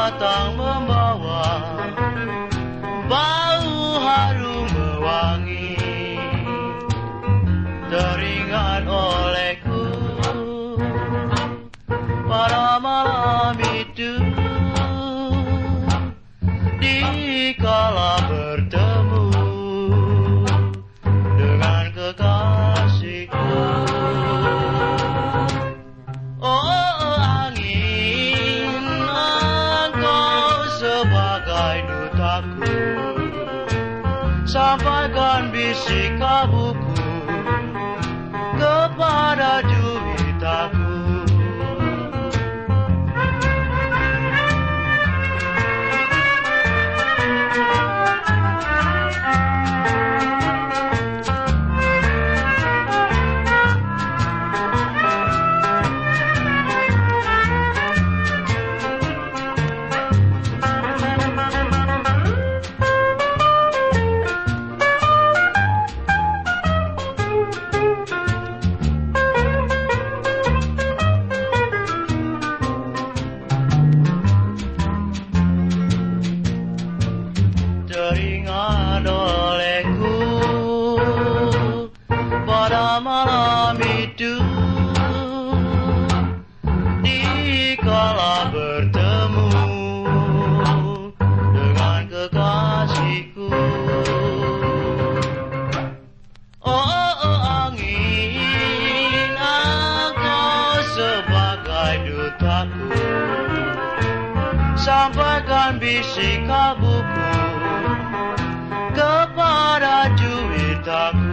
datang membawa bau harum mewangi, teringat olehku pada malam itu, di kala bertemu dengan kekasihku. Oh angin, engkau sebagai dutaku, sampaikan bisik kalbuku kepada juwitaku. Teringat olehku pada malam itu, di kala bertemu dengan kekasihku. Oh angin, engkau sebagai dutaku, sampaikan bisik kalbuku kepada juwitaku.